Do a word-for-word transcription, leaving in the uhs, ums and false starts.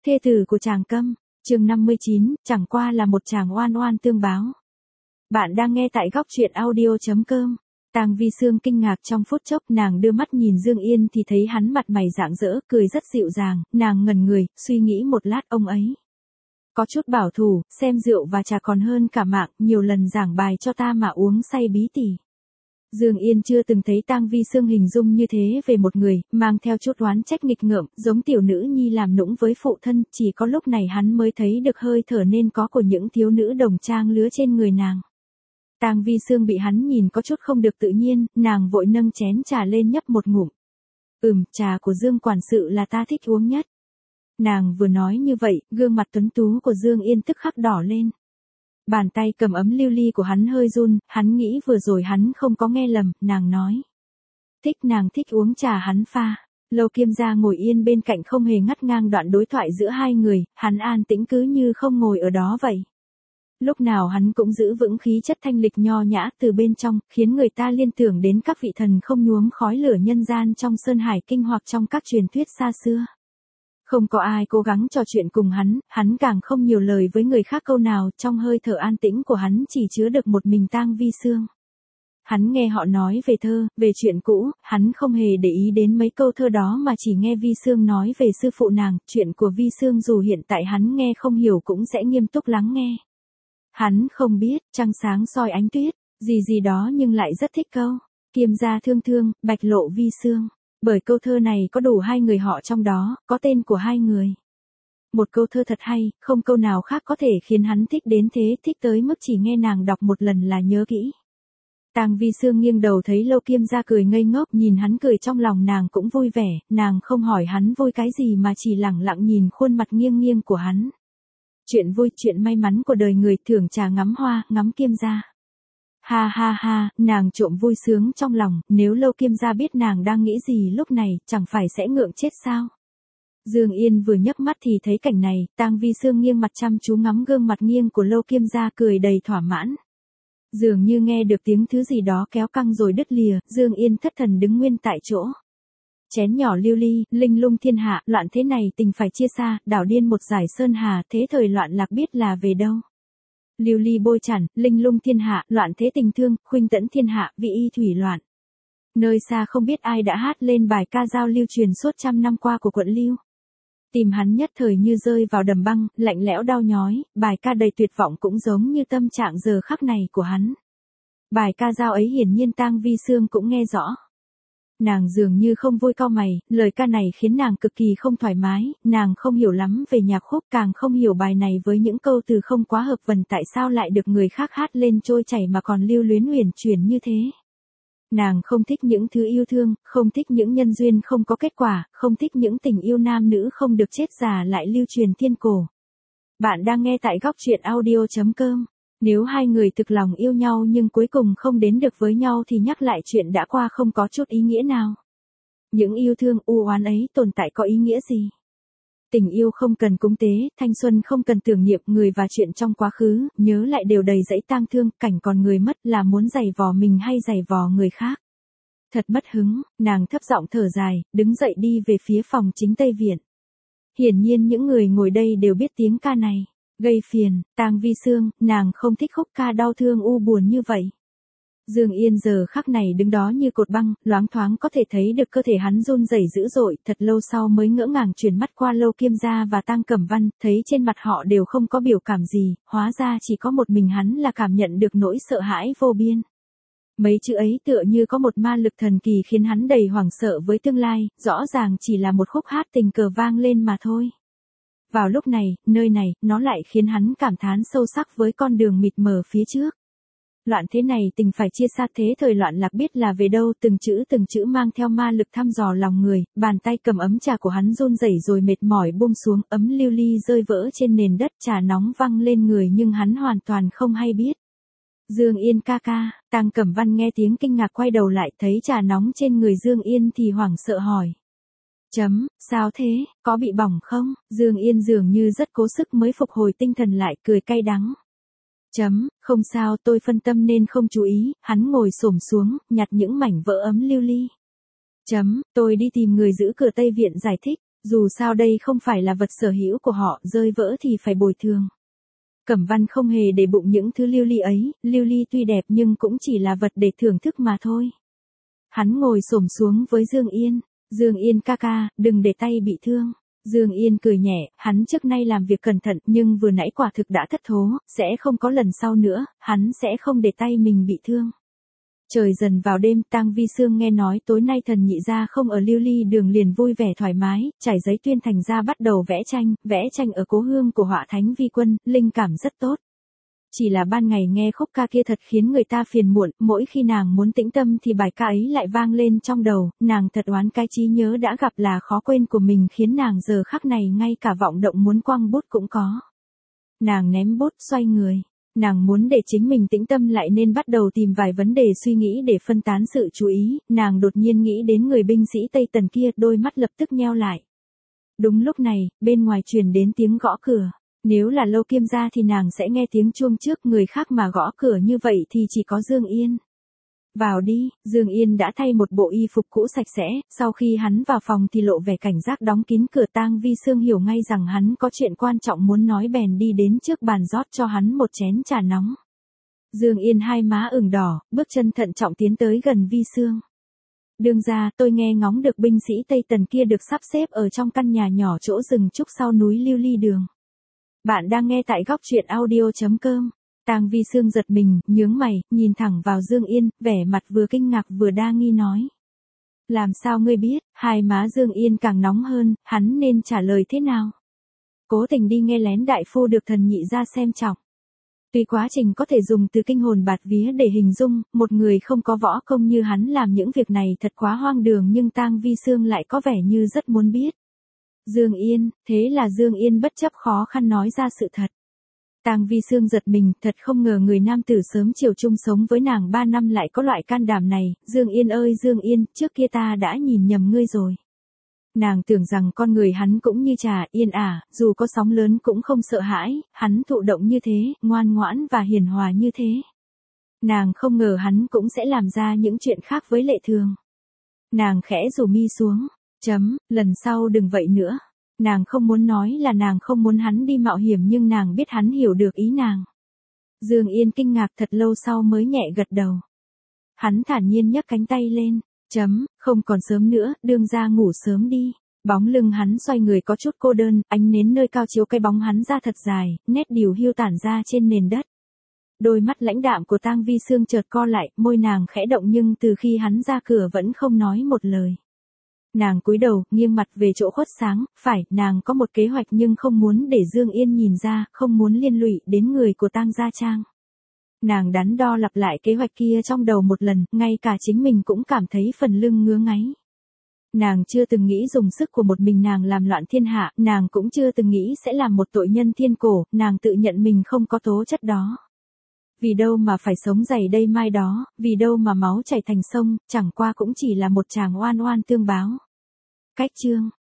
Thê tử của chàng Câm, chương năm mươi chín, chẳng qua là một chàng oan oan tương báo. Bạn đang nghe tại góc truyện audio.com. Tang Vi Sương kinh ngạc trong phút chốc, nàng đưa mắt nhìn Dương Yên thì thấy hắn mặt mày rạng rỡ, cười rất dịu dàng, nàng ngẩn người, suy nghĩ một lát ông ấy. Có chút bảo thủ, xem rượu và trà còn hơn cả mạng, nhiều lần giảng bài cho ta mà uống say bí tỉ. Dương Yên chưa từng thấy Tang Vi Sương hình dung như thế về một người, mang theo chút oán trách nghịch ngợm, giống tiểu nữ nhi làm nũng với phụ thân, chỉ có lúc này hắn mới thấy được hơi thở nên có của những thiếu nữ đồng trang lứa trên người nàng. Tang Vi Sương bị hắn nhìn có chút không được tự nhiên, nàng vội nâng chén trà lên nhấp một ngụm. Ừm, trà của Dương quản sự là ta thích uống nhất. Nàng vừa nói như vậy, gương mặt tuấn tú của Dương Yên tức khắc đỏ lên. Bàn tay cầm ấm lưu ly của hắn hơi run, hắn nghĩ vừa rồi hắn không có nghe lầm, nàng nói. Thích nàng thích uống trà hắn pha. Lâu Kiêm Gia ngồi yên bên cạnh không hề ngắt ngang đoạn đối thoại giữa hai người, hắn an tĩnh cứ như không ngồi ở đó vậy. Lúc nào hắn cũng giữ vững khí chất thanh lịch nho nhã từ bên trong, khiến người ta liên tưởng đến các vị thần không nhuốm khói lửa nhân gian trong Sơn Hải Kinh hoặc trong các truyền thuyết xa xưa. Không có ai cố gắng trò chuyện cùng hắn, hắn càng không nhiều lời với người khác câu nào, trong hơi thở an tĩnh của hắn chỉ chứa được một mình Tang Vi Sương. Hắn nghe họ nói về thơ, về chuyện cũ, hắn không hề để ý đến mấy câu thơ đó mà chỉ nghe Vi Sương nói về sư phụ nàng, chuyện của Vi Sương dù hiện tại hắn nghe không hiểu cũng sẽ nghiêm túc lắng nghe. Hắn không biết, trăng sáng soi ánh tuyết, gì gì đó nhưng lại rất thích câu, Kiêm gia thương thương, bạch lộ Vi Sương. Bởi câu thơ này có đủ hai người họ trong đó, có tên của hai người. Một câu thơ thật hay, không câu nào khác có thể khiến hắn thích đến thế, thích tới mức chỉ nghe nàng đọc một lần là nhớ kỹ. Tang Vi Sương nghiêng đầu thấy Lâu Kiêm Gia cười ngây ngốc, nhìn hắn cười trong lòng nàng cũng vui vẻ, nàng không hỏi hắn vui cái gì mà chỉ lẳng lặng nhìn khuôn mặt nghiêng nghiêng của hắn. Chuyện vui, chuyện may mắn của đời người, thưởng trà ngắm hoa, ngắm Kiêm Gia. Ha ha ha, nàng trộm vui sướng trong lòng, nếu Lâu Kiêm Gia biết nàng đang nghĩ gì lúc này, chẳng phải sẽ ngượng chết sao? Dương Yên vừa nhấc mắt thì thấy cảnh này, Tang Vi Sương nghiêng mặt chăm chú ngắm gương mặt nghiêng của Lâu Kiêm Gia cười đầy thỏa mãn. Dường như nghe được tiếng thứ gì đó kéo căng rồi đứt lìa, Dương Yên thất thần đứng nguyên tại chỗ. Chén nhỏ lưu ly, linh lung thiên hạ, loạn thế này tình phải chia xa, đảo điên một giải sơn hà, thế thời loạn lạc biết là về đâu. Lưu ly bôi chản, linh lung thiên hạ, loạn thế tình thương, khuynh tẫn thiên hạ, vị y thủy loạn. Nơi xa không biết ai đã hát lên bài ca dao lưu truyền suốt trăm năm qua của quận Lưu. Tìm hắn nhất thời như rơi vào đầm băng, lạnh lẽo đau nhói, bài ca đầy tuyệt vọng cũng giống như tâm trạng giờ khắc này của hắn. Bài ca dao ấy hiển nhiên Tang Vi Sương cũng nghe rõ. Nàng dường như không vui cau mày, lời ca này khiến nàng cực kỳ không thoải mái, nàng không hiểu lắm về nhạc khúc, càng không hiểu bài này với những câu từ không quá hợp vần tại sao lại được người khác hát lên trôi chảy mà còn lưu luyến huyền chuyển như thế. Nàng không thích những thứ yêu thương, không thích những nhân duyên không có kết quả, không thích những tình yêu nam nữ không được chết già lại lưu truyền thiên cổ. Bạn đang nghe tại góc truyện audio.com. Nếu hai người thực lòng yêu nhau nhưng cuối cùng không đến được với nhau thì nhắc lại chuyện đã qua không có chút ý nghĩa nào. Những yêu thương u oán ấy tồn tại có ý nghĩa gì? Tình yêu không cần cúng tế, thanh xuân không cần tưởng niệm, người và chuyện trong quá khứ, nhớ lại đều đầy dẫy tang thương, cảnh còn người mất là muốn giày vò mình hay giày vò người khác. Thật mất hứng, nàng thấp giọng thở dài, đứng dậy đi về phía phòng chính Tây Viện. Hiển nhiên những người ngồi đây đều biết tiếng ca này. Gây phiền, Tang Vi Sương, nàng không thích khúc ca đau thương u buồn như vậy. Dương Yên giờ khắc này đứng đó như cột băng, loáng thoáng có thể thấy được cơ thể hắn run rẩy dữ dội, thật lâu sau mới ngỡ ngàng chuyển mắt qua Lâu Kiêm Gia và Tang Cẩm Văn, thấy trên mặt họ đều không có biểu cảm gì, hóa ra chỉ có một mình hắn là cảm nhận được nỗi sợ hãi vô biên. Mấy chữ ấy tựa như có một ma lực thần kỳ khiến hắn đầy hoảng sợ với tương lai, rõ ràng chỉ là một khúc hát tình cờ vang lên mà thôi. Vào lúc này, nơi này, nó lại khiến hắn cảm thán sâu sắc với con đường mịt mờ phía trước. Loạn thế này tình phải chia xa, thế thời loạn lạc biết là về đâu, từng chữ từng chữ mang theo ma lực thăm dò lòng người, bàn tay cầm ấm trà của hắn run rẩy rồi mệt mỏi buông xuống, ấm lưu ly rơi vỡ trên nền đất, trà nóng văng lên người nhưng hắn hoàn toàn không hay biết. Dương Yên ca ca, Tang Cẩm Văn nghe tiếng kinh ngạc quay đầu lại, thấy trà nóng trên người Dương Yên thì hoảng sợ hỏi. Chấm, sao thế, có bị bỏng không? Dương Yên dường như rất cố sức mới phục hồi tinh thần lại, cười cay đắng. Chấm, không sao, tôi phân tâm nên không chú ý. Hắn ngồi xổm xuống, nhặt những mảnh vỡ ấm lưu ly. Chấm, tôi đi tìm người giữ cửa Tây Viện giải thích. Dù sao đây không phải là vật sở hữu của họ, rơi vỡ thì phải bồi thường. Cẩm Văn không hề để bụng những thứ lưu ly ấy, lưu ly tuy đẹp nhưng cũng chỉ là vật để thưởng thức mà thôi. Hắn ngồi xổm xuống với Dương Yên, Dương Yên ca ca, đừng để tay bị thương. Dương Yên cười nhẹ, hắn trước nay làm việc cẩn thận nhưng vừa nãy quả thực đã thất thố, sẽ không có lần sau nữa, hắn sẽ không để tay mình bị thương. Trời dần vào đêm, Tang Vi Sương nghe nói tối nay Thần Nhị gia không ở Lưu Ly Đường liền vui vẻ thoải mái, trải giấy tuyên thành ra bắt đầu vẽ tranh, vẽ tranh ở cố hương của họa thánh Vi Quân, linh cảm rất tốt. Chỉ là ban ngày nghe khúc ca kia thật khiến người ta phiền muộn, mỗi khi nàng muốn tĩnh tâm thì bài ca ấy lại vang lên trong đầu, nàng thật oán cái trí nhớ đã gặp là khó quên của mình khiến nàng giờ khắc này ngay cả vọng động muốn quăng bút cũng có. Nàng ném bút xoay người. Nàng muốn để chính mình tĩnh tâm lại nên bắt đầu tìm vài vấn đề suy nghĩ để phân tán sự chú ý, nàng đột nhiên nghĩ đến người binh sĩ Tây Tần kia, đôi mắt lập tức nheo lại. Đúng lúc này, bên ngoài truyền đến tiếng gõ cửa, nếu là Lâu Kiêm gia thì nàng sẽ nghe tiếng chuông trước, người khác mà gõ cửa như vậy thì chỉ có Dương Yên. Vào đi, Dương Yên đã thay một bộ y phục cũ sạch sẽ, sau khi hắn vào phòng thì lộ vẻ cảnh giác đóng kín cửa. Tang Vi Sương hiểu ngay rằng hắn có chuyện quan trọng muốn nói bèn đi đến trước bàn rót cho hắn một chén trà nóng. Dương Yên hai má ửng đỏ, bước chân thận trọng tiến tới gần Vi Sương. Đương gia, tôi nghe ngóng được binh sĩ Tây Tần kia được sắp xếp ở trong căn nhà nhỏ chỗ rừng trúc sau núi Lưu Ly Đường. Bạn đang nghe tại góc truyện audio chấm com. Tang Vi Sương giật mình, nhướng mày, nhìn thẳng vào Dương Yên, vẻ mặt vừa kinh ngạc vừa đa nghi nói. Làm sao ngươi biết? Hai má Dương Yên càng nóng hơn, hắn nên trả lời thế nào? Cố tình đi nghe lén đại phu được Thần Nhị gia xem trọng. Tuy quá trình có thể dùng từ kinh hồn bạt vía để hình dung, một người không có võ công như hắn làm những việc này thật quá hoang đường, nhưng Tang Vi Sương lại có vẻ như rất muốn biết. Dương Yên, thế là Dương Yên bất chấp khó khăn nói ra sự thật. Tang Vi Sương giật mình, thật không ngờ người nam tử sớm chiều chung sống với nàng ba năm lại có loại can đảm này. Dương Yên ơi Dương Yên, trước kia ta đã nhìn nhầm ngươi rồi. Nàng tưởng rằng con người hắn cũng như trà yên ả, dù có sóng lớn cũng không sợ hãi, hắn thụ động như thế, ngoan ngoãn và hiền hòa như thế. Nàng không ngờ hắn cũng sẽ làm ra những chuyện khác với Lệ Thường. Nàng khẽ rủ mi xuống, chấm, lần sau đừng vậy nữa. Nàng không muốn nói là nàng không muốn hắn đi mạo hiểm nhưng nàng biết hắn hiểu được ý nàng. Dương Yên kinh ngạc thật lâu sau mới nhẹ gật đầu. Hắn thản nhiên nhấc cánh tay lên, chấm, không còn sớm nữa, đương gia ngủ sớm đi. Bóng lưng hắn xoay người có chút cô đơn, ánh nến nơi cao chiếu cái bóng hắn ra thật dài, nét điều hưu tản ra trên nền đất. Đôi mắt lãnh đạm của Tang Vi Sương chợt co lại, môi nàng khẽ động nhưng từ khi hắn ra cửa vẫn không nói một lời. Nàng cúi đầu, nghiêng mặt về chỗ khuất sáng, phải, nàng có một kế hoạch nhưng không muốn để Dương Yên nhìn ra, không muốn liên lụy đến người của Tang gia trang. Nàng đắn đo lặp lại kế hoạch kia trong đầu một lần, ngay cả chính mình cũng cảm thấy phần lưng ngứa ngáy. Nàng chưa từng nghĩ dùng sức của một mình nàng làm loạn thiên hạ, nàng cũng chưa từng nghĩ sẽ làm một tội nhân thiên cổ, nàng tự nhận mình không có tố chất đó. Vì đâu mà phải sống dày đây mai đó, vì đâu mà máu chảy thành sông, chẳng qua cũng chỉ là một chàng oan oan tương báo. Cách chương